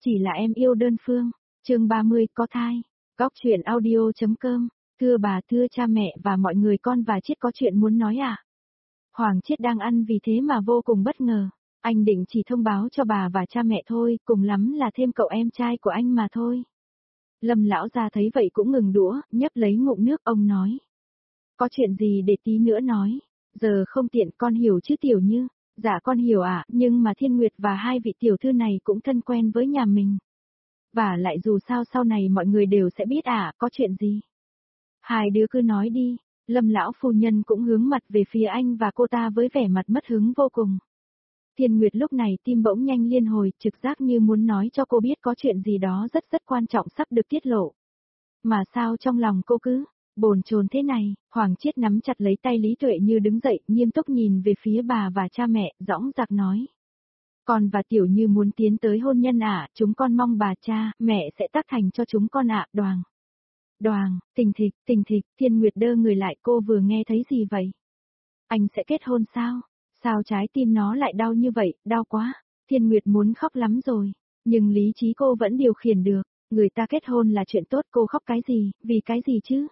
Chỉ là em yêu đơn phương. Chương 30 có thai. Góc truyện audio.com. Thưa bà, thưa cha mẹ và mọi người, con và Chiết có chuyện muốn nói ạ. Hoàng Chiết đang ăn vì thế mà vô cùng bất ngờ. Anh định chỉ thông báo cho bà và cha mẹ thôi, cùng lắm là thêm cậu em trai của anh mà thôi. Lâm lão gia thấy vậy cũng ngừng đũa, nhấp lấy ngụm nước, ông nói. Có chuyện gì để tí nữa nói, giờ không tiện, con hiểu chứ Tiểu Như. Dạ con hiểu ạ, nhưng mà Thiên Nguyệt và hai vị tiểu thư này cũng thân quen với nhà mình. Và lại dù sao sau này mọi người đều sẽ biết ạ, có chuyện gì. Hai đứa cứ nói đi. Lâm lão phu nhân cũng hướng mặt về phía anh và cô ta với vẻ mặt mất hứng vô cùng. Thiên Nguyệt lúc này tim bỗng nhanh liên hồi, trực giác như muốn nói cho cô biết có chuyện gì đó rất rất quan trọng sắp được tiết lộ. Mà sao trong lòng cô cứ bồn chồn thế này? Hoàng Chiết nắm chặt lấy tay Lý Tuệ Như đứng dậy, nghiêm túc nhìn về phía bà và cha mẹ, dõng dạc nói. Con và Tiểu Như muốn tiến tới hôn nhân ạ, chúng con mong bà cha, mẹ sẽ tác thành cho chúng con ạ. Đoàng. Đoàng, tình thịch, Thiên Nguyệt đơ người lại, cô vừa nghe thấy gì vậy? Anh sẽ kết hôn sao? Sao trái tim nó lại đau như vậy, đau quá. Thiên Nguyệt muốn khóc lắm rồi, nhưng lý trí cô vẫn điều khiển được. Người ta kết hôn là chuyện tốt, cô khóc cái gì, vì cái gì chứ?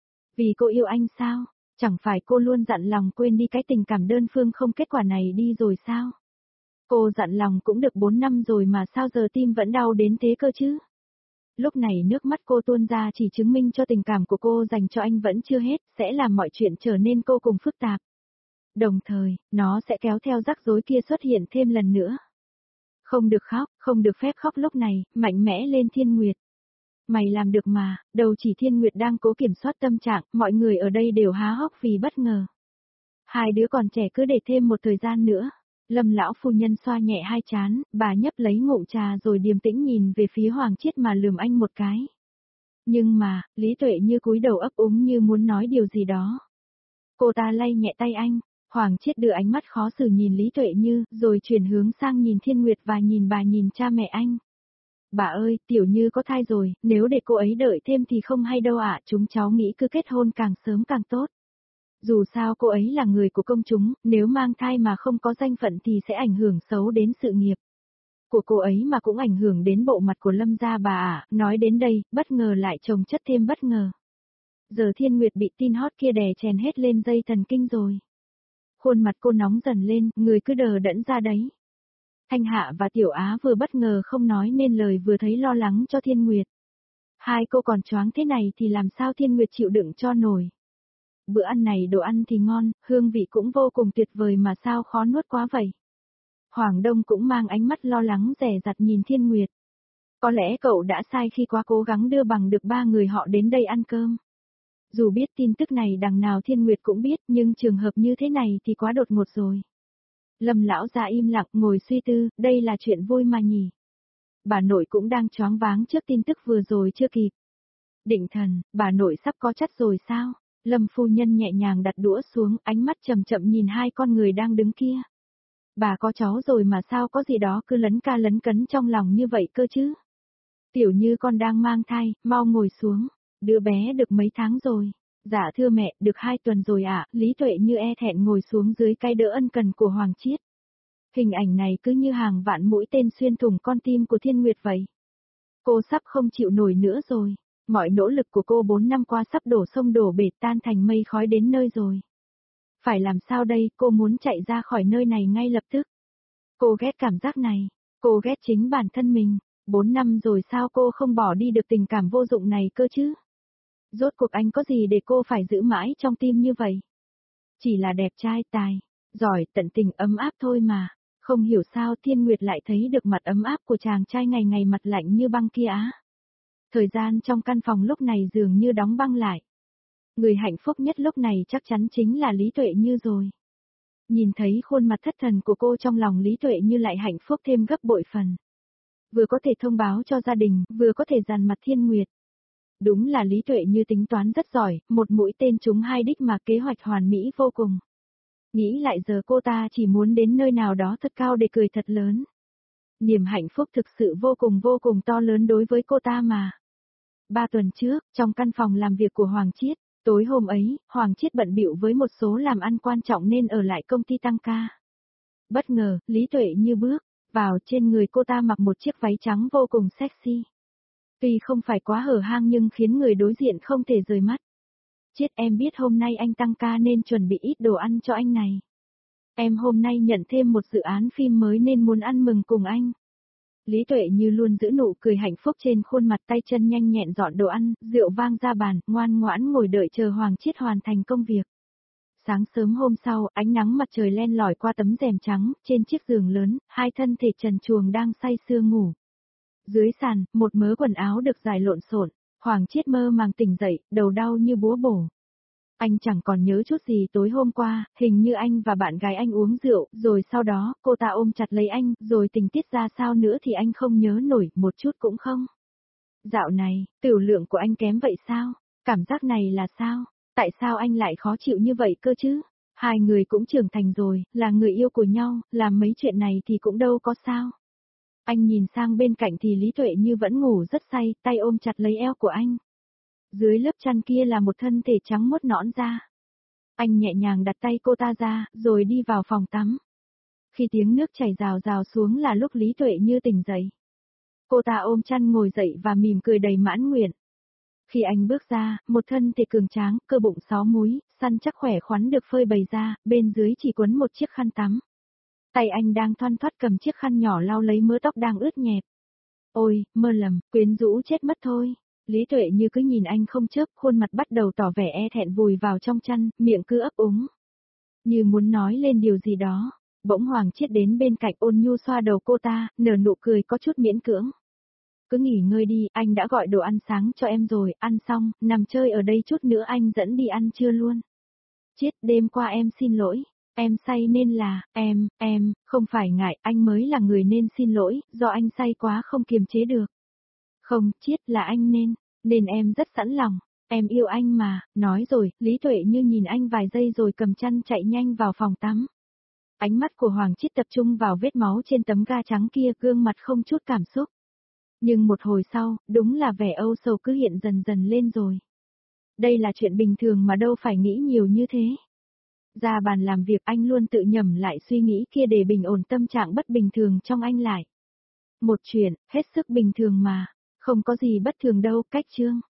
Vì cô yêu anh sao? Chẳng phải cô luôn dặn lòng quên đi cái tình cảm đơn phương không kết quả này đi rồi sao? Cô dặn lòng cũng được 4 năm rồi mà sao giờ tim vẫn đau đến thế cơ chứ? Lúc này nước mắt cô tuôn ra chỉ chứng minh cho tình cảm của cô dành cho anh vẫn chưa hết, sẽ làm mọi chuyện trở nên vô cùng phức tạp. Đồng thời, nó sẽ kéo theo rắc rối kia xuất hiện thêm lần nữa. Không được khóc, không được phép khóc lúc này, mạnh mẽ lên Thiên Nguyệt. Mày làm được mà, đầu chỉ Thiên Nguyệt đang cố kiểm soát tâm trạng, mọi người ở đây đều há hốc vì bất ngờ. Hai đứa còn trẻ cứ để thêm một thời gian nữa. Lâm lão phu nhân xoa nhẹ hai trán, bà nhấp lấy ngụm trà rồi điềm tĩnh nhìn về phía Hoàng Chiết mà lườm anh một cái. Nhưng mà, Lý Tuệ Như cúi đầu ấp úng như muốn nói điều gì đó. Cô ta lay nhẹ tay anh, Hoàng Chiết đưa ánh mắt khó xử nhìn Lý Tuệ Như, rồi chuyển hướng sang nhìn Thiên Nguyệt và nhìn bà nhìn cha mẹ anh. Bà ơi, Tiểu Như có thai rồi, nếu để cô ấy đợi thêm thì không hay đâu ạ, chúng cháu nghĩ cứ kết hôn càng sớm càng tốt. Dù sao cô ấy là người của công chúng, nếu mang thai mà không có danh phận thì sẽ ảnh hưởng xấu đến sự nghiệp của cô ấy mà cũng ảnh hưởng đến bộ mặt của Lâm gia bà ạ. Nói đến đây, bất ngờ lại chồng chất thêm bất ngờ. Giờ Thiên Nguyệt bị tin hot kia đè chèn hết lên dây thần kinh rồi. Khuôn mặt cô nóng dần lên, người cứ đờ đẫn ra đấy. Thanh Hạ và Tiểu Á vừa bất ngờ không nói nên lời vừa thấy lo lắng cho Thiên Nguyệt. Hai cô còn choáng thế này thì làm sao Thiên Nguyệt chịu đựng cho nổi. Bữa ăn này đồ ăn thì ngon, hương vị cũng vô cùng tuyệt vời mà sao khó nuốt quá vậy. Hoàng Đông cũng mang ánh mắt lo lắng dè dặt nhìn Thiên Nguyệt. Có lẽ cậu đã sai khi quá cố gắng đưa bằng được ba người họ đến đây ăn cơm. Dù biết tin tức này đằng nào Thiên Nguyệt cũng biết, nhưng trường hợp như thế này thì quá đột ngột rồi. Lâm lão ra im lặng ngồi suy tư, đây là chuyện vui mà nhỉ. Bà nội cũng đang choáng váng trước tin tức vừa rồi chưa kịp. Định thần, bà nội sắp có chất rồi sao? Lâm phu nhân nhẹ nhàng đặt đũa xuống, ánh mắt chậm chậm nhìn hai con người đang đứng kia. Bà có cháu rồi mà sao có gì đó cứ lấn ca lấn cấn trong lòng như vậy cơ chứ? Tiểu Như con đang mang thai, mau ngồi xuống. Đứa bé được mấy tháng rồi? Dạ thưa mẹ, được 2 tuần rồi ạ. Lý Tuệ Như e thẹn ngồi xuống dưới cái đỡ ân cần của Hoàng Chiết. Hình ảnh này cứ như hàng vạn mũi tên xuyên thủng con tim của Thiên Nguyệt vậy. Cô sắp không chịu nổi nữa rồi. Mọi nỗ lực của cô 4 năm qua sắp đổ sông đổ bể tan thành mây khói đến nơi rồi. Phải làm sao đây, cô muốn chạy ra khỏi nơi này ngay lập tức. Cô ghét cảm giác này, cô ghét chính bản thân mình. 4 năm rồi sao cô không bỏ đi được tình cảm vô dụng này cơ chứ? Rốt cuộc anh có gì để cô phải giữ mãi trong tim như vậy? Chỉ là đẹp trai, tài, giỏi, tận tình, ấm áp thôi mà. Không hiểu sao Thiên Nguyệt lại thấy được mặt ấm áp của chàng trai ngày ngày mặt lạnh như băng kia á. Thời gian trong căn phòng lúc này dường như đóng băng lại. Người hạnh phúc nhất lúc này chắc chắn chính là Lý Tuệ Như rồi. Nhìn thấy khuôn mặt thất thần của cô trong lòng Lý Tuệ Như lại hạnh phúc thêm gấp bội phần. Vừa có thể thông báo cho gia đình, vừa có thể dàn mặt Thiên Nguyệt. Đúng là Lý Tuệ Như tính toán rất giỏi, một mũi tên trúng 2 đích mà kế hoạch hoàn mỹ vô cùng. Nghĩ lại giờ cô ta chỉ muốn đến nơi nào đó thật cao để cười thật lớn. Niềm hạnh phúc thực sự vô cùng to lớn đối với cô ta mà. 3 tuần trước, trong căn phòng làm việc của Hoàng Chiết, tối hôm ấy, Hoàng Chiết bận bịu với một số làm ăn quan trọng nên ở lại công ty tăng ca. Bất ngờ, Lý Tuệ Như bước Vào trên người cô ta mặc một chiếc váy trắng vô cùng sexy. Tuy không phải quá hở hang nhưng khiến người đối diện không thể rời mắt. Chiết, em biết hôm nay anh tăng ca nên chuẩn bị ít đồ ăn cho anh này. Em hôm nay nhận thêm một dự án phim mới nên muốn ăn mừng cùng anh. Lý Tuệ Như luôn giữ nụ cười hạnh phúc trên khuôn mặt, tay chân nhanh nhẹn dọn đồ ăn, rượu vang ra bàn, ngoan ngoãn ngồi đợi chờ Hoàng Chiết hoàn thành công việc. Sáng sớm hôm sau, ánh nắng mặt trời len lỏi qua tấm rèm trắng, trên chiếc giường lớn, hai thân thể trần truồng đang say sưa ngủ. Dưới sàn, một mớ quần áo được rải lộn xộn, Hoàng Chiết mơ màng tỉnh dậy, đầu đau như búa bổ. Anh chẳng còn nhớ chút gì tối hôm qua, hình như anh và bạn gái anh uống rượu, rồi sau đó, cô ta ôm chặt lấy anh, rồi tình tiết ra sao nữa thì anh không nhớ nổi, một chút cũng không. Dạo này, tiểu lượng của anh kém vậy sao? Cảm giác này là sao? Tại sao anh lại khó chịu như vậy cơ chứ? Hai người cũng trưởng thành rồi, là người yêu của nhau, làm mấy chuyện này thì cũng đâu có sao. Anh nhìn sang bên cạnh thì Lý Tuệ Như vẫn ngủ rất say, tay ôm chặt lấy eo của anh. Dưới lớp chăn kia là một thân thể trắng muốt nõn da. Anh nhẹ nhàng đặt tay cô ta ra, rồi đi vào phòng tắm. Khi tiếng nước chảy rào rào xuống là lúc Lý Tuệ Như tỉnh dậy. Cô ta ôm chăn ngồi dậy và mỉm cười đầy mãn nguyện. Khi anh bước ra, một thân thể cường tráng, cơ bụng 6 múi, săn chắc khỏe khoắn được phơi bày ra, bên dưới chỉ quấn một chiếc khăn tắm. Tay anh đang thoăn thoắt cầm chiếc khăn nhỏ lau lấy mớ tóc đang ướt nhẹp. Ôi, mơ lầm, quyến rũ chết mất thôi. Lý Tuệ Như cứ nhìn anh không chớp, khuôn mặt bắt đầu tỏ vẻ e thẹn vùi vào trong chăn, miệng cứ ấp úng. Như muốn nói lên điều gì đó, bỗng Hoàng Chiết đến bên cạnh ôn nhu xoa đầu cô ta, nở nụ cười có chút miễn cưỡng. Cứ nghỉ ngơi đi, anh đã gọi đồ ăn sáng cho em rồi, ăn xong, nằm chơi ở đây chút nữa anh dẫn đi ăn trưa luôn. Chiết, đêm qua em xin lỗi, em say nên là, không phải ngại, anh mới là người nên xin lỗi, do anh say quá không kiềm chế được. Không, Chiết, là anh nên em rất sẵn lòng, em yêu anh mà, nói rồi, Lý Tuệ Như nhìn anh vài giây rồi cầm chăn chạy nhanh vào phòng tắm. Ánh mắt của Hoàng Chiết tập trung vào vết máu trên tấm ga trắng kia, gương mặt không chút cảm xúc. Nhưng một hồi sau, đúng là vẻ âu sầu cứ hiện dần dần lên rồi. Đây là chuyện bình thường mà đâu phải nghĩ nhiều như thế. Ra bàn làm việc anh luôn tự nhẩm lại suy nghĩ kia để bình ổn tâm trạng bất bình thường trong anh lại. Một chuyện, hết sức bình thường mà, không có gì bất thường đâu, cách chương.